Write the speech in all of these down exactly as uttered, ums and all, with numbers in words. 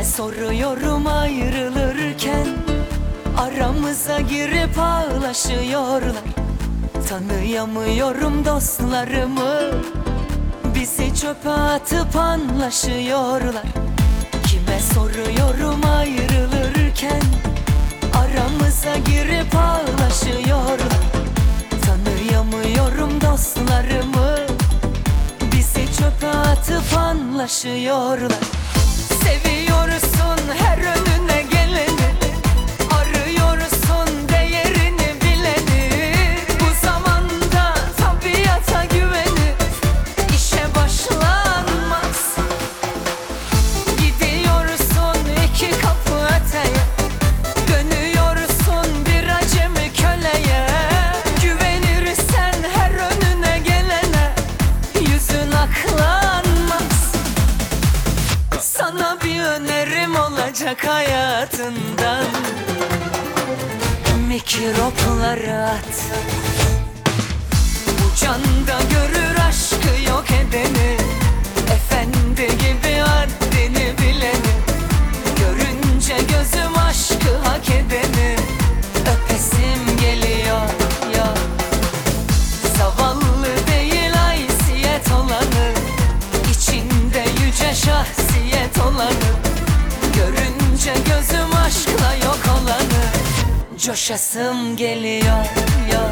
Kime soruyorum ayrılırken, aramıza girip ağlaşıyorlar. Tanıyamıyorum dostlarımı, bizi çöpe atıp anlaşıyorlar. Kime soruyorum ayrılırken, aramıza girip ağlaşıyorlar. Tanıyamıyorum dostlarımı, bizi çöpe atıp anlaşıyorlar. Seviyorsun her önüne geleni, arıyorsun değerini bileni. Bu zamanda tabiata güvenip işe başlanmaz. Gidiyorsun iki kapı öteye, dönüyorsun bir acemi köleye. Güvenirsen her önüne gelene, yüzün aklanmaz. Sana bir önerim olacak hayatından, mikropları at. Bu canda görür aşkı yok edeni, efendi gibi haddini bileni. Görünce gözüm aşkı hak edeni, öpesim geliyor ya. Zavallı değil haysiyet olanı, içinde yüce şahsiyet olanı. Görünce gözüm aşkla yok olanı, coşasım geliyor ya.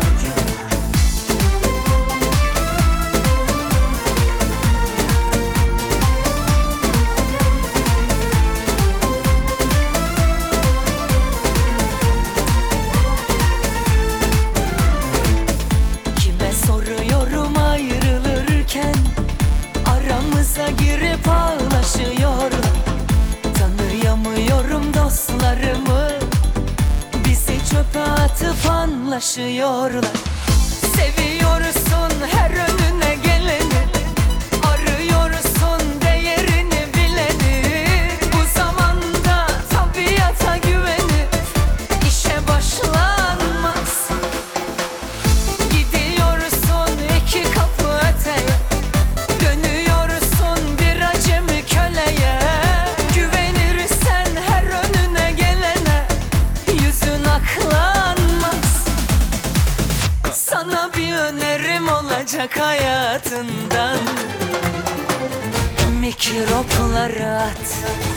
Kime soruyorum ayrılırken, aramıza girip ağlaşıyorlar. Tanıyamıyorum dostlarımı, bizi çöpe atıp anlaşıyorlar. Seviyorsun her önüne geleni, arıyorsun değerini bileni. Bu zamanda tabiata güvenip işe başlanmaz. Gidiyorsun iki kapı öteye, dönüyorsun bir acemi köleye. Güvenirsen her önüne gelene, yüzün aklanmaz. Sana bir önerim olacak hayatından, mikropları at.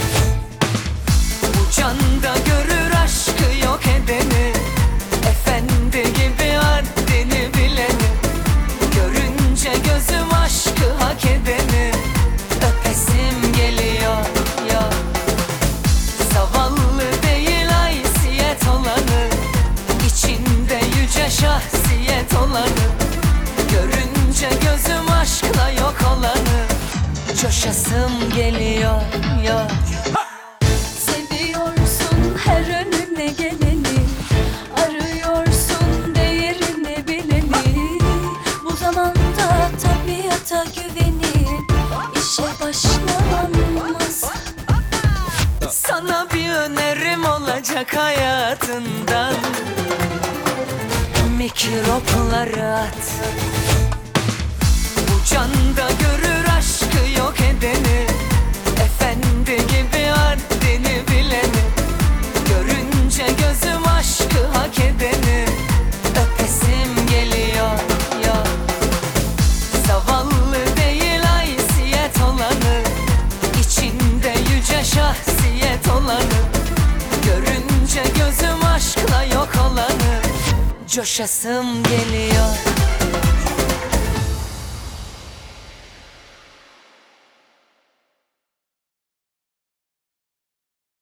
Bu canda görür aşkı yok edeni, efendi gibi haddini bileni. Görünce gözüm aşkı hak edeni, öpesim geliyor ya. Zavallı değil haysiyet olanı, içinde yüce şahsiyet olanı. Görünce gözüm aşkla yok olanı, coşasım geliyor ya. Seviyorsun her önüne geleni, arıyorsun değerini bileni. Bu zamanda tabiata güvenip işe başlanmaz. Sana bir önerim olacak hayatından, mikropları at. Bu canda görür aşkı yok edeni, efendi gibi haddini bileni. Görünce gözüm aşkı hak edeni, öpesim geliyor ya. Zavallı değil haysiyet olanı, içinde yüce şahsiyet olanı. Görünce gözüm aşkla yok olanı, coşasım geliyor.